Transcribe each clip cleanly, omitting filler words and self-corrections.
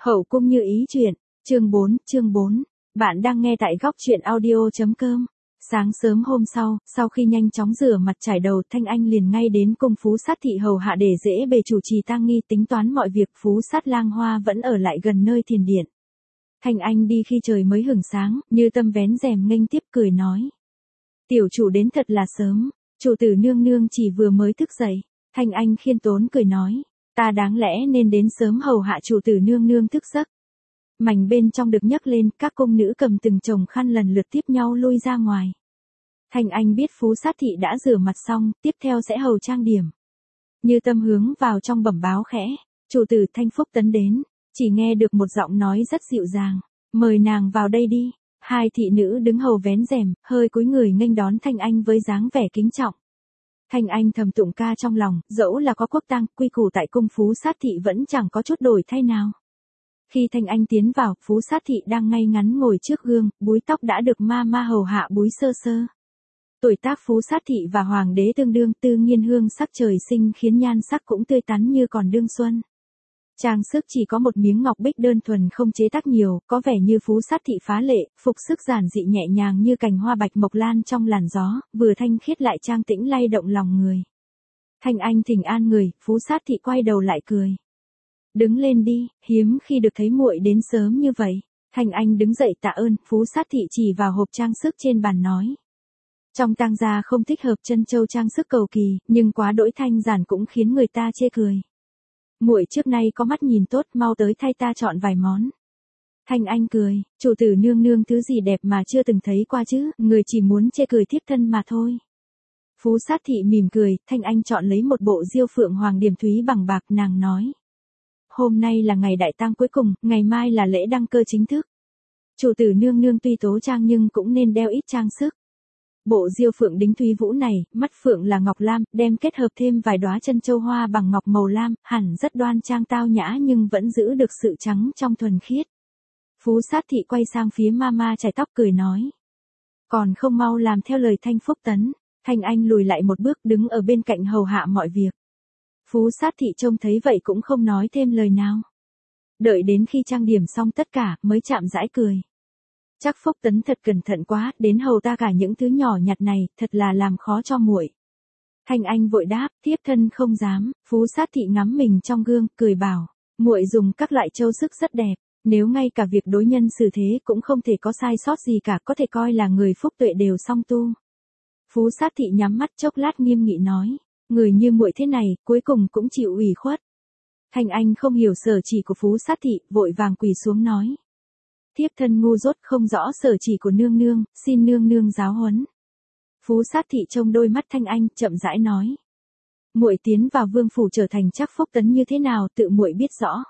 Hậu cung như ý chuyện, chương 4. Bạn đang nghe tại góc truyện audio.com. Sáng sớm hôm sau khi nhanh chóng rửa mặt trải đầu, Thanh Anh liền ngay đến cung Phú Sát thị hầu hạ để dễ bề chủ trì tang nghi, tính toán mọi việc. Phú Sát lang hoa vẫn ở lại gần nơi thiền điện. Thanh Anh đi khi trời mới hửng sáng, Như Tâm vén rèm nghênh tiếp cười nói: "Tiểu chủ đến thật là sớm, chủ tử nương nương chỉ vừa mới thức dậy." Thanh Anh khiêm tốn cười nói: "Ta đáng lẽ nên đến sớm hầu hạ chủ tử nương nương thức giấc." Mảnh bên trong được nhấc lên, các cung nữ cầm từng chồng khăn lần lượt tiếp nhau lui ra ngoài. Thanh Anh biết Phú Sát thị đã rửa mặt xong, tiếp theo sẽ hầu trang điểm. Như Tâm hướng vào trong bẩm báo khẽ: "Chủ tử Thanh Phúc Tấn đến." Chỉ nghe được một giọng nói rất dịu dàng: "Mời nàng vào đây đi." Hai thị nữ đứng hầu vén rèm, hơi cúi người nghênh đón Thanh Anh với dáng vẻ kính trọng. Thanh Anh thầm tụng ca trong lòng, dẫu là có quốc tang, quy củ tại cung Phú Sát thị vẫn chẳng có chút đổi thay nào. Khi Thanh Anh tiến vào, Phú Sát thị đang ngay ngắn ngồi trước gương, búi tóc đã được ma hầu hạ búi sơ sơ. Tuổi tác Phú Sát thị và hoàng đế tương đương, tự nhiên hương sắc trời sinh khiến nhan sắc cũng tươi tắn như còn đương xuân. Trang sức chỉ có một miếng ngọc bích đơn thuần không chế tác nhiều, có vẻ như Phú Sát thị phá lệ, phục sức giản dị nhẹ nhàng như cành hoa bạch mộc lan trong làn gió, vừa thanh khiết lại trang tĩnh lay động lòng người. Thanh Anh thỉnh an người, Phú Sát thị quay đầu lại cười: "Đứng lên đi, hiếm khi được thấy muội đến sớm như vậy." Thanh Anh đứng dậy tạ ơn, Phú Sát thị chỉ vào hộp trang sức trên bàn nói: "Trong tang gia không thích hợp chân châu trang sức cầu kỳ, nhưng quá đỗi thanh giản cũng khiến người ta chê cười. Muội trước nay có mắt nhìn tốt, mau tới thay ta chọn vài món." Thanh Anh cười: "Chủ tử nương nương thứ gì đẹp mà chưa từng thấy qua chứ, người chỉ muốn chê cười thiếp thân mà thôi." Phú Sát thị mỉm cười, Thanh Anh chọn lấy một bộ diêu phượng hoàng điểm thúy bằng bạc, nàng nói: "Hôm nay là ngày đại tang cuối cùng, ngày mai là lễ đăng cơ chính thức. Chủ tử nương nương tuy tố trang nhưng cũng nên đeo ít trang sức." Bộ diêu phượng đính thúy vũ này, mắt phượng là ngọc lam, đem kết hợp thêm vài đóa chân châu hoa bằng ngọc màu lam, hẳn rất đoan trang tao nhã nhưng vẫn giữ được sự trắng trong thuần khiết. Phú Sát thị quay sang phía ma chải tóc cười nói: "Còn không mau làm theo lời Thanh Phúc Tấn." Thanh Anh lùi lại một bước, đứng ở bên cạnh hầu hạ mọi việc. Phú Sát thị trông thấy vậy cũng không nói thêm lời nào. Đợi đến khi trang điểm xong tất cả, mới chạm rãi cười: "Chắc Phúc Tấn thật cẩn thận quá, đến hầu ta cả những thứ nhỏ nhặt này, thật là làm khó cho muội." Thanh Anh vội đáp: "Thiếp thân không dám." Phú Sát thị ngắm mình trong gương, cười bảo: "Muội dùng các loại châu sức rất đẹp, nếu ngay cả việc đối nhân xử thế cũng không thể có sai sót gì cả, có thể coi là người phúc tuệ đều song tu." Phú Sát thị nhắm mắt chốc lát nghiêm nghị nói: "Người như muội thế này, cuối cùng cũng chịu ủy khuất." Thanh Anh không hiểu sở chỉ của Phú Sát thị, vội vàng quỳ xuống nói: "Thiếp thân ngu dốt không rõ sở chỉ của nương nương, xin nương nương giáo huấn." Phú Sát thị trông đôi mắt Thanh Anh, chậm rãi nói: "Muội tiến vào vương phủ trở thành Trác Phúc Tấn như thế nào, tự muội biết rõ."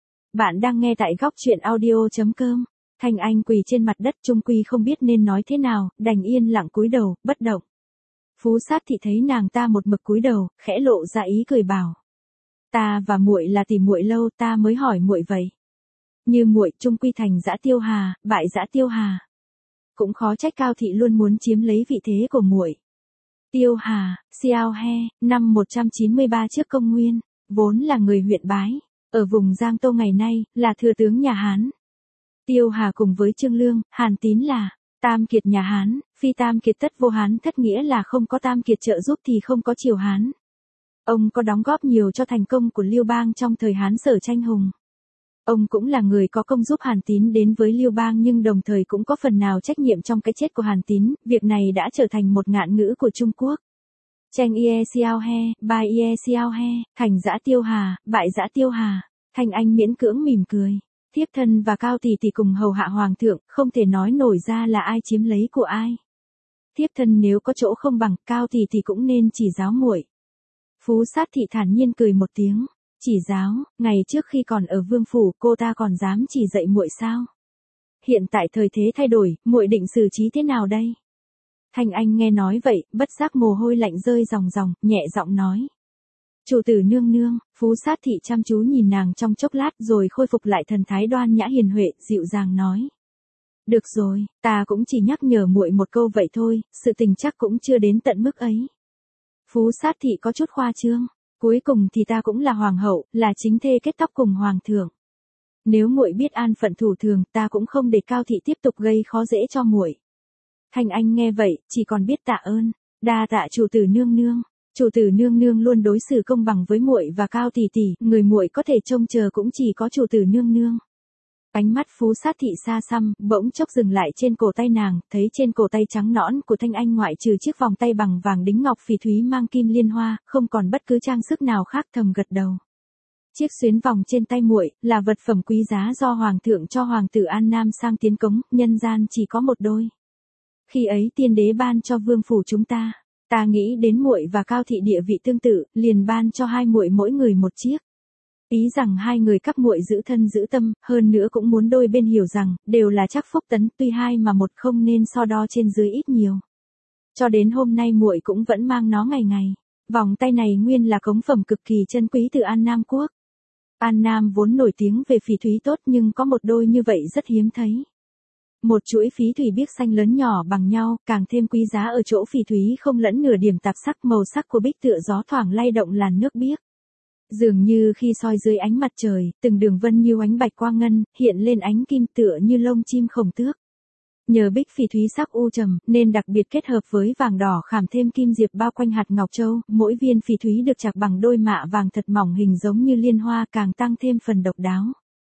Bạn đang nghe tại góc truyện audio.com. Thanh Anh quỳ trên mặt đất, chung quy không biết nên nói thế nào, đành yên lặng cúi đầu, bất động. Phú Sát thị thấy nàng ta một mực cúi đầu, khẽ lộ ra ý cười bảo: "Ta và muội là tỉ muội lâu, ta mới hỏi muội vậy. Như muội chung quy thành dã tiêu hà, bại dã tiêu hà. Cũng khó trách Cao thị luôn muốn chiếm lấy vị thế của muội." Tiêu Hà, Xiao He, năm 193 trước công nguyên, vốn là người huyện Bái, ở vùng Giang Tô ngày nay, là thừa tướng nhà Hán. Tiêu Hà cùng với Trương Lương, Hàn Tín là tam kiệt nhà Hán, phi tam kiệt tất vô Hán thất, nghĩa là không có tam kiệt trợ giúp thì không có triều Hán. Ông có đóng góp nhiều cho thành công của Liêu Bang trong thời Hán Sở tranh hùng. Ông cũng là người có công giúp Hàn Tín đến với Liêu Bang, nhưng đồng thời cũng có phần nào trách nhiệm trong cái chết của Hàn Tín, việc này đã trở thành một ngạn ngữ của Trung Quốc. Tranh ie xiao he, bai ie xiao he, thành dã tiêu hà, bại dã tiêu hà. Thanh Anh miễn cưỡng mỉm cười: "Thiếp thân và Cao tỷ tỷ cùng hầu hạ hoàng thượng, không thể nói nổi ra là ai chiếm lấy của ai. Thiếp thân nếu có chỗ không bằng, Cao tỷ tỷ cũng nên chỉ giáo muội." Phú Sát thị thản nhiên cười một tiếng: "Chỉ giáo, ngày trước khi còn ở vương phủ, cô ta còn dám chỉ dạy muội sao? Hiện tại thời thế thay đổi, muội định xử trí thế nào đây?" Thanh Anh nghe nói vậy, bất giác mồ hôi lạnh rơi ròng ròng, nhẹ giọng nói: "Chủ tử nương nương." Phú Sát thị chăm chú nhìn nàng trong chốc lát rồi khôi phục lại thần thái đoan nhã hiền huệ, dịu dàng nói: "Được rồi, ta cũng chỉ nhắc nhở muội một câu vậy thôi, sự tình chắc cũng chưa đến tận mức ấy." Phú Sát thị có chút khoa trương: "Cuối cùng thì ta cũng là hoàng hậu, là chính thê kết tóc cùng hoàng thượng. Nếu muội biết an phận thủ thường, ta cũng không để Cao thị tiếp tục gây khó dễ cho muội. Thanh Anh nghe vậy, chỉ còn biết tạ ơn, đa tạ chủ tử nương nương. Chủ tử nương nương luôn đối xử công bằng với muội và Cao tỷ tỷ, người muội có thể trông chờ cũng chỉ có chủ tử nương nương. Ánh mắt Phú Sát thị xa xăm, bỗng chốc dừng lại trên cổ tay nàng, thấy trên cổ tay trắng nõn của Thanh Anh ngoại trừ chiếc vòng tay bằng vàng đính ngọc phỉ thúy mang kim liên hoa, không còn bất cứ trang sức nào khác, thầm gật đầu. Chiếc xuyến vòng trên tay muội là vật phẩm quý giá do hoàng thượng cho hoàng tử An Nam sang tiến cống, nhân gian chỉ có một đôi. Khi ấy tiên đế ban cho vương phủ chúng ta nghĩ đến muội và Cao thị địa vị tương tự, liền ban cho hai muội mỗi người một chiếc. Ý rằng hai người các muội giữ thân giữ tâm, hơn nữa cũng muốn đôi bên hiểu rằng, đều là chắc phúc tấn, tuy hai mà một không nên so đo trên dưới ít nhiều. Cho đến hôm nay muội cũng vẫn mang nó ngày ngày. Vòng tay này nguyên là cống phẩm cực kỳ chân quý từ An Nam quốc. An Nam vốn nổi tiếng về phỉ thúy tốt nhưng có một đôi như vậy rất hiếm thấy. Một chuỗi phí thủy biếc xanh lớn nhỏ bằng nhau, càng thêm quý giá ở chỗ phỉ thúy không lẫn nửa điểm tạp sắc, màu sắc của bích tựa gió thoảng lay động làn nước biếc. Dường như khi soi dưới ánh mặt trời, từng đường vân như ánh bạch quang ngân, hiện lên ánh kim tựa như lông chim khổng tước. Nhờ bích phỉ thúy sắc u trầm, nên đặc biệt kết hợp với vàng đỏ khảm thêm kim diệp bao quanh hạt ngọc châu, mỗi viên phỉ thúy được chạc bằng đôi mạ vàng thật mỏng hình giống như liên hoa, càng tăng thêm phần độc đáo.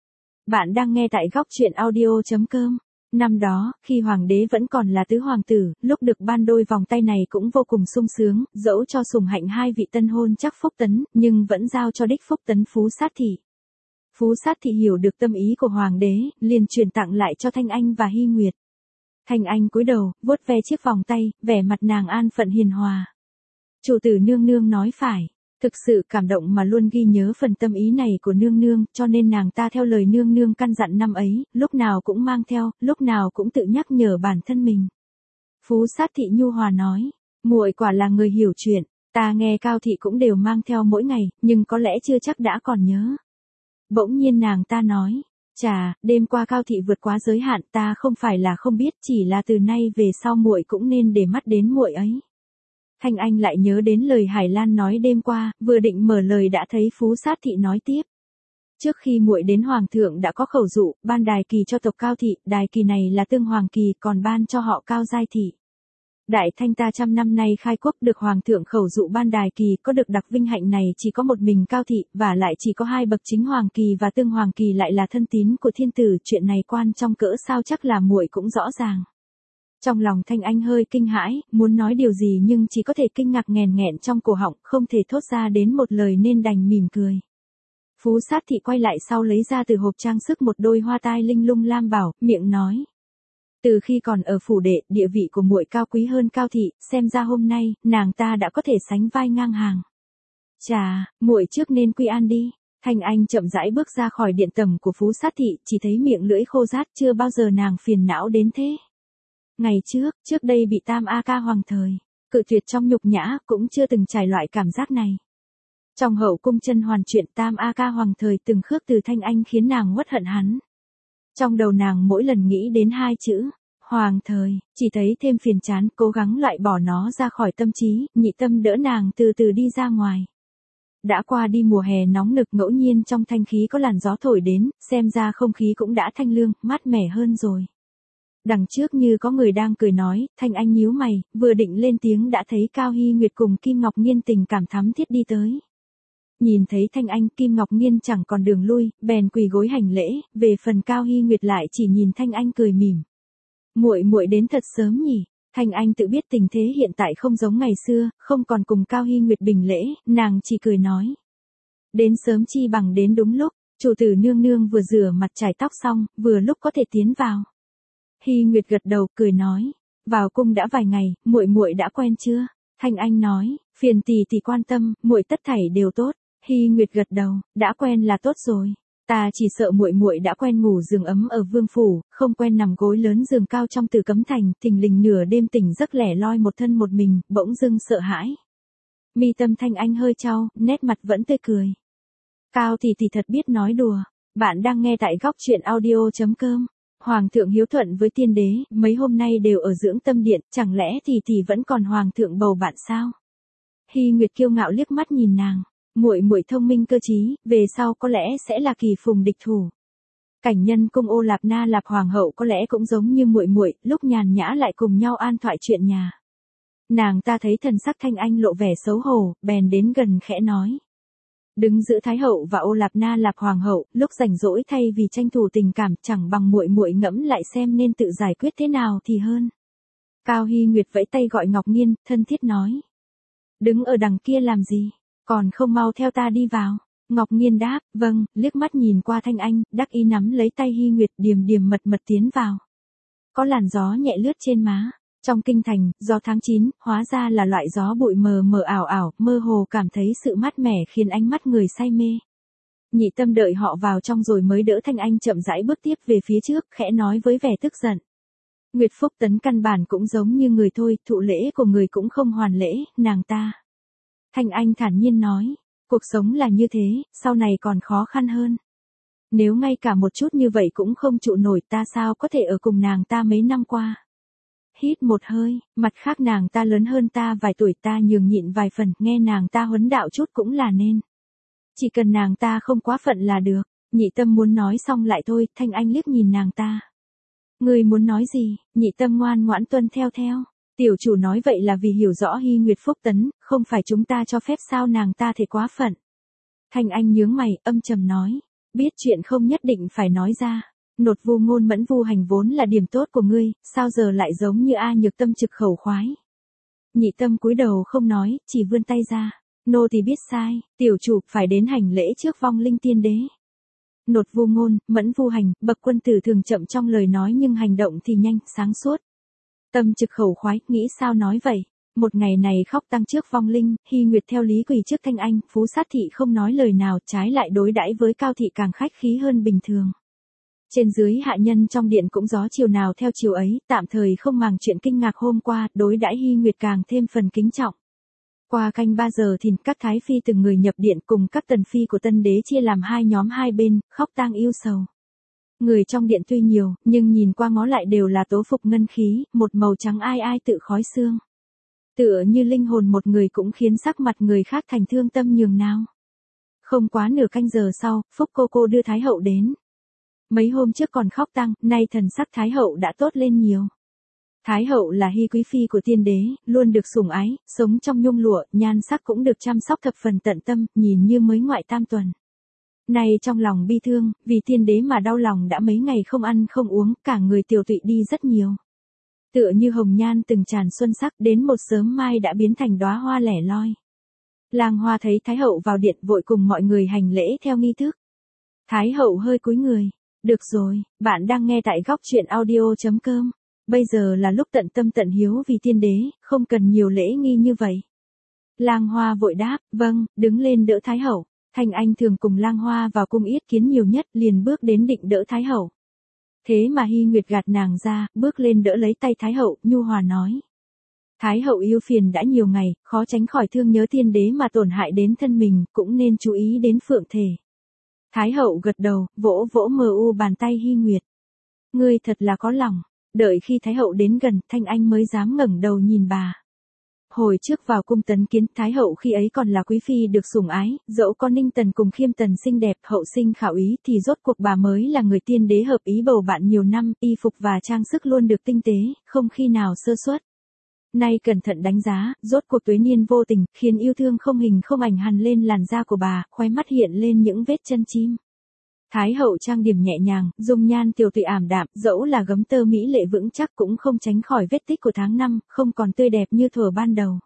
Bạn đang nghe tại góc truyện audio.com. Năm đó, khi hoàng đế vẫn còn là tứ hoàng tử, lúc được ban đôi vòng tay này cũng vô cùng sung sướng, dẫu cho sủng hạnh hai vị tân hôn chắc phúc tấn, nhưng vẫn giao cho đích phúc tấn Phú Sát thị. Phú Sát thị hiểu được tâm ý của hoàng đế, liền truyền tặng lại cho Thanh Anh và Hy Nguyệt. Thanh Anh cúi đầu, vuốt ve chiếc vòng tay, vẻ mặt nàng an phận hiền hòa. Chủ tử nương nương nói phải. Thực sự cảm động mà luôn ghi nhớ phần tâm ý này của nương nương, cho nên nàng ta theo lời nương nương căn dặn năm ấy, lúc nào cũng mang theo, lúc nào cũng tự nhắc nhở bản thân mình. Phú Sát thị nhu hòa nói, muội quả là người hiểu chuyện, ta nghe Cao thị cũng đều mang theo mỗi ngày, nhưng có lẽ chưa chắc đã còn nhớ. Bỗng nhiên nàng ta nói, chà, đêm qua Cao thị vượt quá giới hạn, ta không phải là không biết, chỉ là từ nay về sau muội cũng nên để mắt đến muội ấy. Thanh Anh lại nhớ đến lời Hải Lan nói đêm qua, vừa định mở lời đã thấy Phú Sát thị nói tiếp. Trước khi muội đến hoàng thượng đã có khẩu dụ, ban đài kỳ cho tộc Cao thị, đài kỳ này là tương hoàng kỳ, còn ban cho họ Cao giai thị. Đại Thanh ta 100 năm nay khai quốc được hoàng thượng khẩu dụ ban đài kỳ, có được đặc vinh hạnh này chỉ có một mình Cao thị, và lại chỉ có hai bậc chính hoàng kỳ và tương hoàng kỳ lại là thân tín của thiên tử, chuyện này quan trong cỡ sao chắc là muội cũng rõ ràng. Trong lòng Thanh Anh hơi kinh hãi, muốn nói điều gì nhưng chỉ có thể kinh ngạc nghẹn nghẹn trong cổ họng, không thể thốt ra đến một lời nên đành mỉm cười. Phú Sát thị quay lại sau lấy ra từ hộp trang sức một đôi hoa tai linh lung lam bảo, miệng nói. Từ khi còn ở phủ đệ, địa vị của muội cao quý hơn Cao thị, xem ra hôm nay, nàng ta đã có thể sánh vai ngang hàng. Chà, muội trước nên quy an đi. Thanh Anh chậm rãi bước ra khỏi điện tầm của Phú Sát thị, chỉ thấy miệng lưỡi khô rát, chưa bao giờ nàng phiền não đến thế. Ngày trước đây bị Tam A Ca hoàng thời, cự tuyệt trong nhục nhã, cũng chưa từng trải loại cảm giác này. Trong hậu cung chân hoàn chuyện Tam A Ca hoàng thời từng khước từ Thanh Anh khiến nàng uất hận hắn. Trong đầu nàng mỗi lần nghĩ đến hai chữ, hoàng thời, chỉ thấy thêm phiền chán, cố gắng loại bỏ nó ra khỏi tâm trí, nhị tâm đỡ nàng từ từ đi ra ngoài. Đã qua đi mùa hè nóng nực, ngẫu nhiên trong thanh khí có làn gió thổi đến, xem ra không khí cũng đã thanh lương, mát mẻ hơn rồi. Đằng trước như có người đang cười nói, Thanh Anh nhíu mày, vừa định lên tiếng đã thấy Cao Hy Nguyệt cùng Kim Ngọc Nghiên tình cảm thắm thiết đi tới. Nhìn thấy Thanh Anh, Kim Ngọc Nghiên chẳng còn đường lui, bèn quỳ gối hành lễ, về phần Cao Hy Nguyệt lại chỉ nhìn Thanh Anh cười mỉm. Muội đến thật sớm nhỉ? Thanh Anh tự biết tình thế hiện tại không giống ngày xưa, không còn cùng Cao Hy Nguyệt bình lễ, nàng chỉ cười nói. Đến sớm chi bằng đến đúng lúc, chủ tử nương nương vừa rửa mặt chải tóc xong, vừa lúc có thể tiến vào. Hy Nguyệt gật đầu, cười nói, vào cung đã vài ngày, muội đã quen chưa? Thanh Anh nói, phiền tỷ quan tâm, muội tất thảy đều tốt. Hy Nguyệt gật đầu, đã quen là tốt rồi. Ta chỉ sợ muội đã quen ngủ giường ấm ở vương phủ, không quen nằm gối lớn giường cao trong Tử Cấm Thành, thình lình nửa đêm tỉnh giấc lẻ loi một thân một mình, bỗng dưng sợ hãi. Mi tâm Thanh Anh hơi chau, nét mặt vẫn tươi cười. Cao tỷ thật biết nói đùa. Bạn đang nghe tại góc truyện audio.com. Hoàng thượng hiếu thuận với tiên đế, mấy hôm nay đều ở dưỡng tâm điện, chẳng lẽ tỷ vẫn còn hoàng thượng bầu bạn sao? Hy Nguyệt kiêu ngạo liếc mắt nhìn nàng, muội thông minh cơ trí, về sau có lẽ sẽ là kỳ phùng địch thủ. Cảnh nhân cung Ô Lạp Na Lạp hoàng hậu có lẽ cũng giống như muội muội, lúc nhàn nhã lại cùng nhau an thoại chuyện nhà. Nàng ta thấy thần sắc Thanh Anh lộ vẻ xấu hổ, bèn đến gần khẽ nói. Đứng giữa Thái hậu và Ô Lạp Na Lạp hoàng hậu, lúc rảnh rỗi thay vì tranh thủ tình cảm, chẳng bằng muội muội ngẫm lại xem nên tự giải quyết thế nào thì hơn. Cao Hy Nguyệt vẫy tay gọi Ngọc Nghiên, thân thiết nói. Đứng ở đằng kia làm gì, còn không mau theo ta đi vào. Ngọc Nghiên đáp, vâng, liếc mắt nhìn qua Thanh Anh, đắc ý nắm lấy tay Hy Nguyệt điềm điềm mật mật tiến vào. Có làn gió nhẹ lướt trên má. Trong kinh thành, gió tháng 9, hóa ra là loại gió bụi mờ mờ ảo ảo, mơ hồ cảm thấy sự mát mẻ khiến ánh mắt người say mê. Nhị Tâm đợi họ vào trong rồi mới đỡ Thanh Anh chậm rãi bước tiếp về phía trước, khẽ nói với vẻ tức giận. Nguyệt Phúc Tấn căn bản cũng giống như người thôi, thụ lễ của người cũng không hoàn lễ, nàng ta. Thanh Anh thản nhiên nói, cuộc sống là như thế, sau này còn khó khăn hơn. Nếu ngay cả một chút như vậy cũng không trụ nổi ta sao có thể ở cùng nàng ta mấy năm qua. Hít một hơi, mặt khác nàng ta lớn hơn ta vài tuổi, ta nhường nhịn vài phần, nghe nàng ta huấn đạo chút cũng là nên. Chỉ cần nàng ta không quá phận là được. Nhị Tâm muốn nói xong lại thôi, Thanh Anh liếc nhìn nàng ta. Người muốn nói gì? Nhị Tâm ngoan ngoãn tuân theo. Tiểu chủ nói vậy là vì hiểu rõ Hy Nguyệt Phúc Tấn, không phải chúng ta cho phép sao nàng ta thể quá phận. Thanh Anh nhướng mày, âm trầm nói. Biết chuyện không nhất định phải nói ra. Nột vu ngôn mẫn vu hành vốn là điểm tốt của ngươi, sao giờ lại giống như A Nhược Tâm trực khẩu khoái. Nhị Tâm cúi đầu không nói, chỉ vươn tay ra. Nô thì biết sai, tiểu chủ phải đến hành lễ trước vong linh tiên đế. Nột vu ngôn, mẫn vu hành, bậc quân tử thường chậm trong lời nói nhưng hành động thì nhanh, sáng suốt. Tâm trực khẩu khoái, nghĩ sao nói vậy. Một ngày này khóc tang trước vong linh, Hy Nguyệt theo lý quỳ trước Thanh Anh, Phú Sát thị không nói lời nào, trái lại đối đãi với Cao thị càng khách khí hơn bình thường. Trên dưới hạ nhân trong điện cũng gió chiều nào theo chiều ấy, tạm thời không màng chuyện kinh ngạc hôm qua, đối đãi Hy Nguyệt càng thêm phần kính trọng. Qua canh 3 giờ thì các thái phi từng người nhập điện cùng các tần phi của tân đế chia làm hai nhóm hai bên, khóc tang yêu sầu. Người trong điện tuy nhiều, nhưng nhìn qua ngó lại đều là tố phục ngân khí, một màu trắng ai ai tự khói xương. Tựa như linh hồn một người cũng khiến sắc mặt người khác thành thương tâm nhường nào. Không quá nửa canh giờ sau, Phúc cô đưa Thái hậu đến. Mấy hôm trước còn khóc tang, nay thần sắc Thái hậu đã tốt lên nhiều. Thái hậu là Hy quý phi của tiên đế, luôn được sủng ái, sống trong nhung lụa, nhan sắc cũng được chăm sóc thập phần tận tâm, nhìn như mới ngoại tam tuần. Nay trong lòng bi thương, vì tiên đế mà đau lòng đã mấy ngày không ăn không uống, cả người tiều tụy đi rất nhiều. Tựa như hồng nhan từng tràn xuân sắc, đến một sớm mai đã biến thành đóa hoa lẻ loi. Lang Hoa thấy Thái hậu vào điện vội cùng mọi người hành lễ theo nghi thức. Thái hậu hơi cúi người. Được rồi, bạn đang nghe tại góc truyện audio.com. Bây giờ là lúc tận tâm tận hiếu vì tiên đế, không cần nhiều lễ nghi như vậy. Lang Hoa vội đáp, vâng, đứng lên đỡ Thái hậu. Thanh Anh thường cùng Lang Hoa vào cung yết kiến nhiều nhất, liền bước đến định đỡ Thái hậu. Thế mà Hy Nguyệt gạt nàng ra, bước lên đỡ lấy tay Thái hậu, nhu hòa nói. Thái hậu yêu phiền đã nhiều ngày, khó tránh khỏi thương nhớ tiên đế mà tổn hại đến thân mình, cũng nên chú ý đến phượng thể. Thái hậu gật đầu, vỗ vỗ mờ u bàn tay Hy Nguyệt. Ngươi thật là có lòng. Đợi khi Thái hậu đến gần, Thanh Anh mới dám ngẩng đầu nhìn bà. Hồi trước vào cung tấn kiến, Thái hậu khi ấy còn là quý phi được sủng ái, dẫu có Ninh Tần cùng Khiêm Tần xinh đẹp, hậu sinh khảo ý thì rốt cuộc bà mới là người tiên đế hợp ý bầu bạn nhiều năm, y phục và trang sức luôn được tinh tế, không khi nào sơ suất. Nay cẩn thận đánh giá, rốt cuộc tuế niên vô tình, khiến yêu thương không hình không ảnh hằn lên làn da của bà, khóe mắt hiện lên những vết chân chim. Thái hậu trang điểm nhẹ nhàng, dung nhan tiều tụy ảm đạm, dẫu là gấm tơ mỹ lệ vững chắc cũng không tránh khỏi vết tích của tháng năm, không còn tươi đẹp như thuở ban đầu.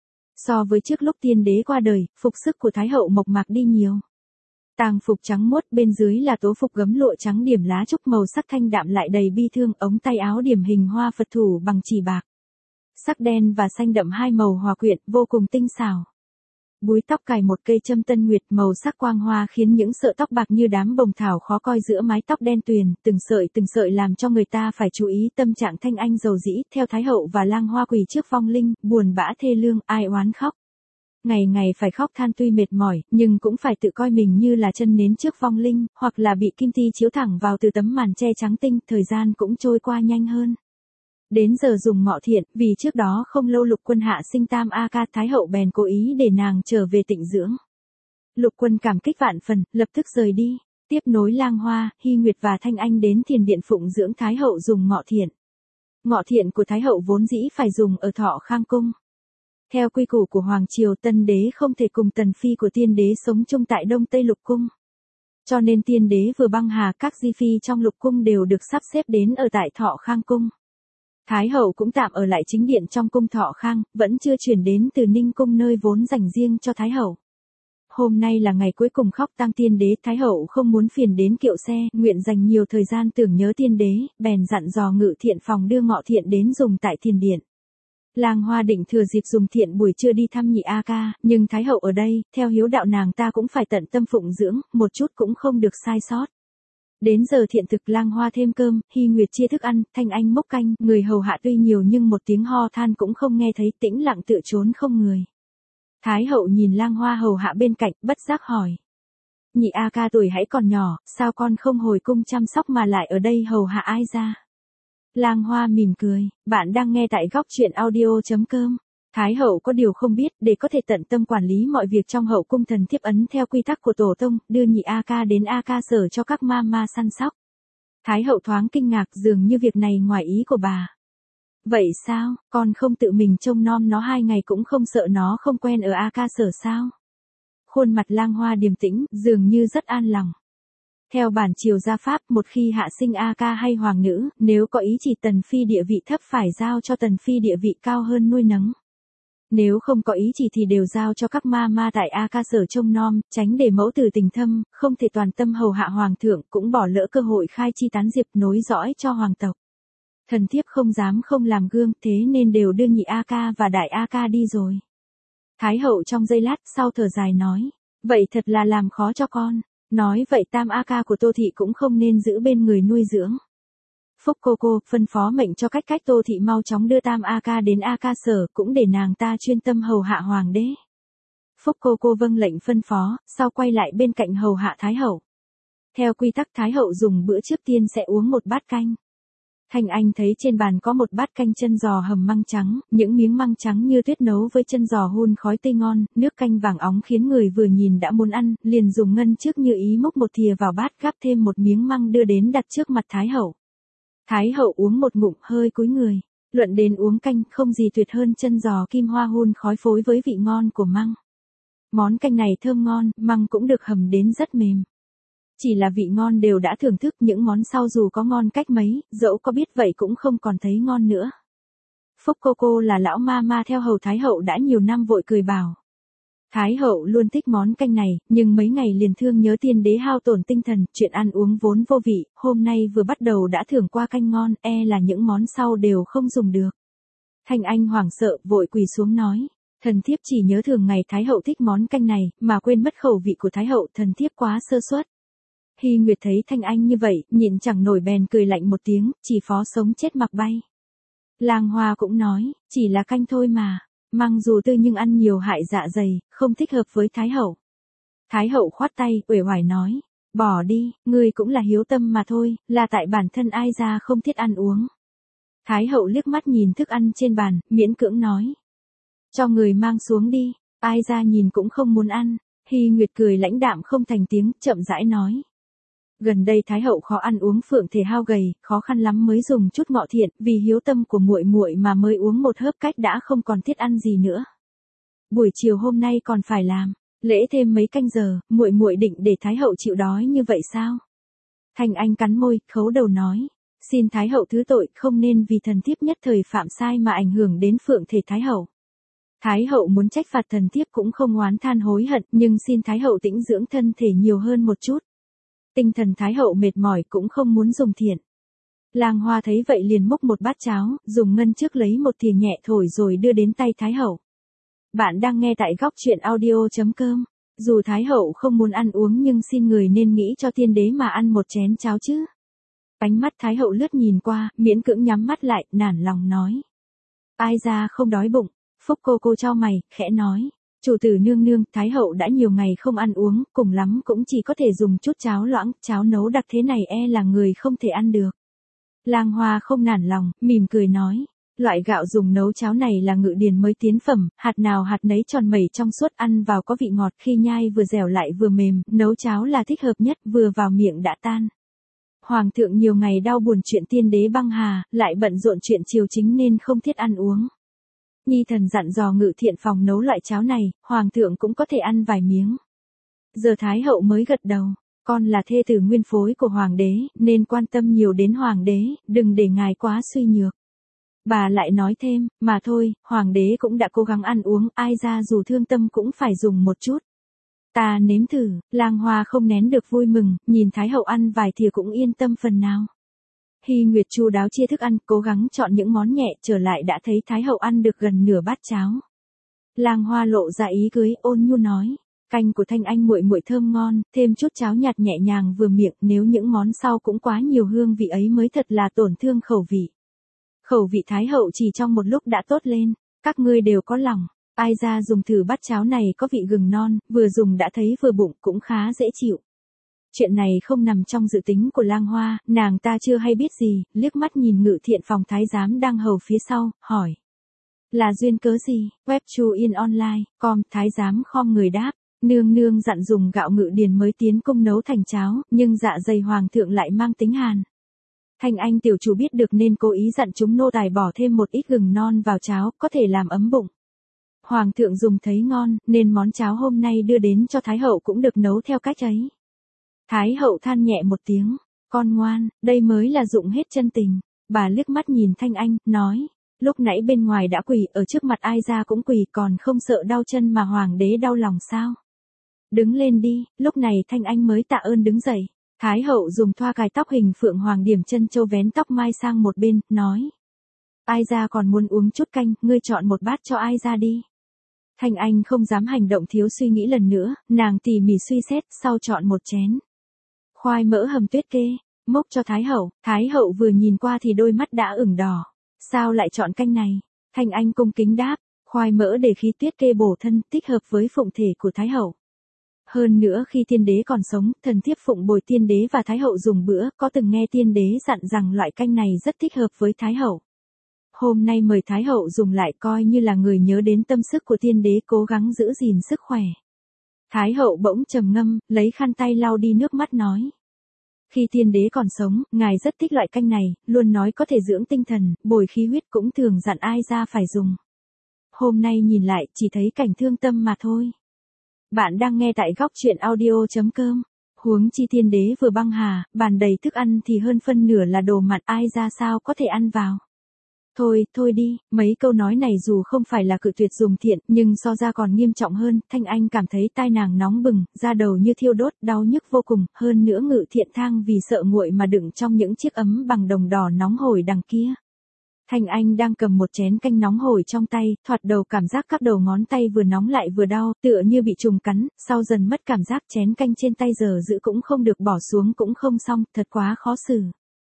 So với trước lúc tiên đế qua đời, phục sức của Thái hậu mộc mạc đi nhiều. Tàng phục trắng muốt, bên dưới là tố phục gấm lụa trắng điểm lá trúc màu sắc thanh đạm lại đầy bi thương, ống tay áo điểm hình hoa Phật thủ bằng chỉ bạc. Sắc đen và xanh đậm hai màu hòa quyện, vô cùng tinh xảo. Búi tóc cài một cây châm tân nguyệt màu sắc quang hoa khiến những sợi tóc bạc như đám bồng thảo khó coi giữa mái tóc đen tuyền, từng sợi làm cho người ta phải chú ý tâm trạng Thanh Anh dầu dĩ, theo Thái hậu và Lang Hoa quỳ trước vong linh, buồn bã thê lương, ai oán khóc. Ngày ngày phải khóc than tuy mệt mỏi, nhưng cũng phải tự coi mình như là chân nến trước vong linh, hoặc là bị kim ti chiếu thẳng vào từ tấm màn che trắng tinh, thời gian cũng trôi qua nhanh hơn. Đến giờ dùng ngọ thiện, vì trước đó không lâu Lục Quân hạ sinh tam a ca, Thái hậu bèn cố ý để nàng trở về tịnh dưỡng. Lục Quân cảm kích vạn phần, lập tức rời đi. Tiếp nối Lang Hoa, Hy Nguyệt và Thanh Anh đến thiền điện phụng dưỡng Thái hậu dùng ngọ thiện. Ngọ thiện của Thái hậu vốn dĩ phải dùng ở Thọ Khang cung. Theo quy củ của Hoàng triều, Tân đế không thể cùng tần phi của Tiên đế sống chung tại Đông Tây Lục cung. Cho nên Tiên đế vừa băng hà, các di phi trong Lục cung đều được sắp xếp đến ở tại Thọ Khang cung. Thái hậu cũng tạm ở lại chính điện trong cung Thọ Khang, vẫn chưa chuyển đến Từ Ninh cung nơi vốn dành riêng cho Thái hậu. Hôm nay là ngày cuối cùng khóc tang Tiên đế, Thái hậu không muốn phiền đến kiệu xe, nguyện dành nhiều thời gian tưởng nhớ Tiên đế, bèn dặn dò Ngự Thiện phòng đưa ngọ thiện đến dùng tại thiền điện. Lang Hoa định thừa dịp dùng thiện buổi trưa đi thăm nhị A ca, nhưng Thái hậu ở đây, theo hiếu đạo nàng ta cũng phải tận tâm phụng dưỡng, một chút cũng không được sai sót. Đến giờ thiện thực, Lang Hoa thêm cơm, Hy Nguyệt chia thức ăn, Thanh Anh múc canh, người hầu hạ tuy nhiều nhưng một tiếng ho than cũng không nghe thấy, tĩnh lặng tự trốn không người. Thái hậu nhìn Lang Hoa hầu hạ bên cạnh, bất giác hỏi. Nhị A ca tuổi hãy còn nhỏ, sao con không hồi cung chăm sóc mà lại ở đây hầu hạ ai ra? Lang Hoa mỉm cười, bạn đang nghe tại góc truyện audio.com. Thái hậu có điều không biết, để có thể tận tâm quản lý mọi việc trong hậu cung, thần thiếp ấn theo quy tắc của tổ tông, đưa nhị A ca đến A ca sở cho các ma ma săn sóc. Thái hậu thoáng kinh ngạc, dường như việc này ngoài ý của bà. Vậy sao, con không tự mình trông nom nó 2 ngày cũng không sợ nó không quen ở A ca sở sao? Khuôn mặt Lang Hoa điềm tĩnh, dường như rất an lòng. Theo bản triều gia pháp, một khi hạ sinh A ca hay hoàng nữ, nếu có ý chỉ tần phi địa vị thấp phải giao cho tần phi địa vị cao hơn nuôi nấng. Nếu không có ý chỉ thì đều giao cho các ma ma tại A ca sở trông nom, tránh để mẫu tử tình thâm, không thể toàn tâm hầu hạ hoàng thượng, cũng bỏ lỡ cơ hội khai chi tán diệp nối dõi cho hoàng tộc. Thần thiếp không dám không làm gương, thế nên đều đưa nhị A ca và đại A ca đi rồi. Thái hậu trong giây lát sau thở dài nói, vậy thật là làm khó cho con. Nói vậy tam A ca của Tô thị cũng không nên giữ bên người nuôi dưỡng. Phúc cô phân phó mệnh cho cách Tô thị mau chóng đưa tam A ca đến A ca sở, cũng để nàng ta chuyên tâm hầu hạ hoàng đế. Phúc cô vâng lệnh phân phó, sau quay lại bên cạnh hầu hạ Thái hậu. Theo quy tắc Thái hậu dùng bữa trước tiên sẽ uống một bát canh. Thanh Anh thấy trên bàn có một bát canh chân giò hầm măng trắng, những miếng măng trắng như tuyết nấu với chân giò hun khói tây ngon, nước canh vàng óng khiến người vừa nhìn đã muốn ăn, liền dùng ngân trước như ý múc một thìa vào bát, gắp thêm một miếng măng đưa đến đặt trước mặt Thái hậu. Thái hậu uống một ngụm hơi cúi người, luận đến uống canh không gì tuyệt hơn chân giò kim hoa hun khói phối với vị ngon của măng. Món canh này thơm ngon, măng cũng được hầm đến rất mềm. Chỉ là vị ngon đều đã thưởng thức, những món sau dù có ngon cách mấy, dẫu có biết vậy cũng không còn thấy ngon nữa. Phúc cô là lão ma ma theo hầu Thái hậu đã nhiều năm vội cười bảo. Thái hậu luôn thích món canh này, nhưng mấy ngày liền thương nhớ Tiên đế hao tổn tinh thần, chuyện ăn uống vốn vô vị, hôm nay vừa bắt đầu đã thưởng qua canh ngon, là những món sau đều không dùng được. Thanh Anh hoảng sợ, vội quỳ xuống nói. Thần thiếp chỉ nhớ thường ngày Thái hậu thích món canh này, mà quên mất khẩu vị của Thái hậu, thần thiếp quá sơ suất. Hy Nguyệt thấy Thanh Anh như vậy, nhịn chẳng nổi bèn cười lạnh một tiếng, chỉ phó sống chết mặc bay. Lang Hoa cũng nói, chỉ là canh thôi mà, măng dù tươi nhưng ăn nhiều hại dạ dày, không thích hợp với Thái hậu. Thái hậu khoát tay, uể oải nói, bỏ đi, ngươi cũng là hiếu tâm mà thôi, là tại bản thân ai ra không thiết ăn uống. Thái hậu liếc mắt nhìn thức ăn trên bàn, miễn cưỡng nói, cho người mang xuống đi, ai ra nhìn cũng không muốn ăn. Hy Nguyệt cười lãnh đạm không thành tiếng, chậm rãi nói. Gần đây Thái hậu khó ăn uống, phượng thể hao gầy, khó khăn lắm mới dùng chút ngọ thiện, vì hiếu tâm của muội muội mà mới uống một hớp cách đã không còn thiết ăn gì nữa. Buổi chiều hôm nay còn phải làm lễ thêm mấy canh giờ, muội muội định để Thái hậu chịu đói như vậy sao? Thanh Anh cắn môi, khấu đầu nói, xin Thái hậu thứ tội, không nên vì thần thiếp nhất thời phạm sai mà ảnh hưởng đến phượng thể Thái hậu. Thái hậu muốn trách phạt thần thiếp cũng không oán than hối hận, nhưng xin Thái hậu tĩnh dưỡng thân thể nhiều hơn một chút. Tinh thần Thái hậu mệt mỏi cũng không muốn dùng thiện. Lang Hoa thấy vậy liền múc một bát cháo, dùng ngân trước lấy một thìa nhẹ thổi rồi đưa đến tay Thái hậu. Bạn đang nghe tại góc truyện audio.com. Dù Thái hậu không muốn ăn uống nhưng xin người nên nghĩ cho Tiên đế mà ăn một chén cháo chứ. Ánh mắt Thái hậu lướt nhìn qua, miễn cưỡng nhắm mắt lại, nản lòng nói. Ai ra không đói bụng. Phúc cô chau mày, khẽ nói. Chủ tử nương nương, Thái hậu đã nhiều ngày không ăn uống, cùng lắm cũng chỉ có thể dùng chút cháo loãng, cháo nấu đặc thế này là người không thể ăn được. Lang Hoa không nản lòng, mỉm cười nói. Loại gạo dùng nấu cháo này là Ngự Điền mới tiến phẩm, hạt nào hạt nấy tròn mẩy trong suốt, ăn vào có vị ngọt, khi nhai vừa dẻo lại vừa mềm, nấu cháo là thích hợp nhất, vừa vào miệng đã tan. Hoàng thượng nhiều ngày đau buồn chuyện tiên đế băng hà, lại bận rộn chuyện triều chính nên không thiết ăn uống. Nhi thần dặn dò Ngự Thiện phòng nấu loại cháo này, hoàng thượng cũng có thể ăn vài miếng. Giờ Thái hậu mới gật đầu, con là thê tử nguyên phối của hoàng đế, nên quan tâm nhiều đến hoàng đế, đừng để ngài quá suy nhược. Bà lại nói thêm, mà thôi, hoàng đế cũng đã cố gắng ăn uống, ai ra dù thương tâm cũng phải dùng một chút. Ta nếm thử, Lang Hoa không nén được vui mừng, nhìn Thái hậu ăn vài thìa cũng yên tâm phần nào. Hy Nguyệt chu đáo chia thức ăn, cố gắng chọn những món nhẹ, trở lại đã thấy Thái hậu ăn được gần nửa bát cháo. Lang Hoa lộ ra ý cười, ôn nhu nói, canh của Thanh Anh muội muội thơm ngon, thêm chút cháo nhạt nhẹ nhàng vừa miệng, nếu những món sau cũng quá nhiều hương vị ấy mới thật là tổn thương khẩu vị. Khẩu vị Thái hậu chỉ trong một lúc đã tốt lên, các ngươi đều có lòng. Ai ra dùng thử bát cháo này có vị gừng non, vừa dùng đã thấy vừa bụng, cũng khá dễ chịu. Chuyện này không nằm trong dự tính của Lang Hoa, nàng ta chưa hay biết gì, liếc mắt nhìn Ngự Thiện phòng thái giám đang hầu phía sau, hỏi. Là duyên cớ gì? Web Chu In Online, com, thái giám khom người đáp. Nương nương dặn dùng gạo Ngự Điền mới tiến cung nấu thành cháo, nhưng dạ dày hoàng thượng lại mang tính hàn. Thanh Anh tiểu chủ biết được nên cố ý dặn chúng nô tài bỏ thêm một ít gừng non vào cháo, có thể làm ấm bụng. Hoàng thượng dùng thấy ngon, nên món cháo hôm nay đưa đến cho Thái hậu cũng được nấu theo cách ấy. Thái hậu than nhẹ một tiếng, con ngoan, đây mới là dụng hết chân tình. Bà liếc mắt nhìn Thanh Anh, nói, lúc nãy bên ngoài đã quỳ, ở trước mặt ai ra cũng quỳ, còn không sợ đau chân mà hoàng đế đau lòng sao? Đứng lên đi, lúc này Thanh Anh mới tạ ơn đứng dậy. Thái hậu dùng thoa cài tóc hình phượng hoàng điểm chân châu vén tóc mai sang một bên, nói. Ai ra còn muốn uống chút canh, ngươi chọn một bát cho ai ra đi. Thanh Anh không dám hành động thiếu suy nghĩ lần nữa, nàng tỉ mỉ suy xét, sau chọn một chén. Khoai mỡ hầm tuyết kê, múc cho Thái hậu vừa nhìn qua thì đôi mắt đã ửng đỏ. Sao lại chọn canh này? Thanh Anh cung kính đáp, khoai mỡ để khí tuyết kê bổ thân, thích hợp với phụng thể của Thái hậu. Hơn nữa khi tiên đế còn sống, thần thiếp phụng bồi tiên đế và Thái hậu dùng bữa, có từng nghe tiên đế dặn rằng loại canh này rất thích hợp với Thái hậu. Hôm nay mời Thái hậu dùng lại coi như là người nhớ đến tâm sức của tiên đế cố gắng giữ gìn sức khỏe. Thái hậu bỗng trầm ngâm, lấy khăn tay lau đi nước mắt nói. Khi tiên đế còn sống, ngài rất thích loại canh này, luôn nói có thể dưỡng tinh thần, bồi khí huyết, cũng thường dặn ai ra phải dùng. Hôm nay nhìn lại, chỉ thấy cảnh thương tâm mà thôi. Bạn đang nghe tại góc truyện audio.com. Huống chi tiên đế vừa băng hà, bàn đầy thức ăn thì hơn phân nửa là đồ mặn, ai ra sao có thể ăn vào. Thôi đi, mấy câu nói này dù không phải là cự tuyệt dùng thiện, nhưng so ra còn nghiêm trọng hơn, Thanh Anh cảm thấy tai nàng nóng bừng, da đầu như thiêu đốt, đau nhức vô cùng, hơn nữa Ngự Thiện thang vì sợ nguội mà đựng trong những chiếc ấm bằng đồng đỏ nóng hổi đằng kia. Thanh Anh đang cầm một chén canh nóng hổi trong tay, thoạt đầu cảm giác các đầu ngón tay vừa nóng lại vừa đau, tựa như bị trùng cắn, sau dần mất cảm giác, chén canh trên tay giờ giữ cũng không được, bỏ xuống cũng không xong, thật quá khó xử.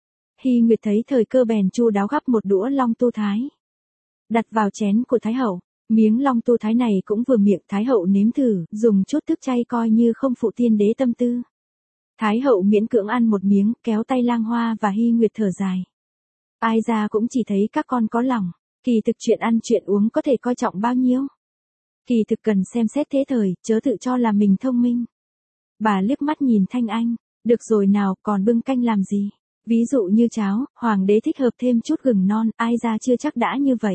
Hy Nguyệt thấy thời cơ bèn chu đáo gắp một đũa long tu thái, đặt vào chén của Thái hậu. Miếng long tu thái này cũng vừa miệng, Thái hậu nếm thử, dùng chút thức chay coi như không phụ tiên đế tâm tư. Thái hậu miễn cưỡng ăn một miếng, kéo tay Lang Hoa và Hy Nguyệt thở dài. Ai ra cũng chỉ thấy các con có lòng, kỳ thực chuyện ăn chuyện uống có thể coi trọng bao nhiêu. Kỳ thực cần xem xét thế thời, chớ tự cho là mình thông minh. Bà liếc mắt nhìn Thanh Anh, được rồi nào, còn bưng canh làm gì? Ví dụ như cháo, hoàng đế thích hợp thêm chút gừng non, ai ra chưa chắc đã như vậy.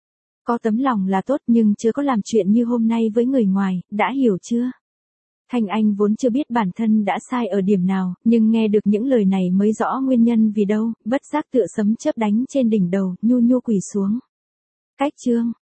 Có tấm lòng là tốt nhưng chưa có làm chuyện như hôm nay với người ngoài, đã hiểu chưa? Thanh Anh vốn chưa biết bản thân đã sai ở điểm nào, nhưng nghe được những lời này mới rõ nguyên nhân vì đâu, bất giác tựa sấm chớp đánh trên đỉnh đầu, nhu nhu quỳ xuống. Cách chương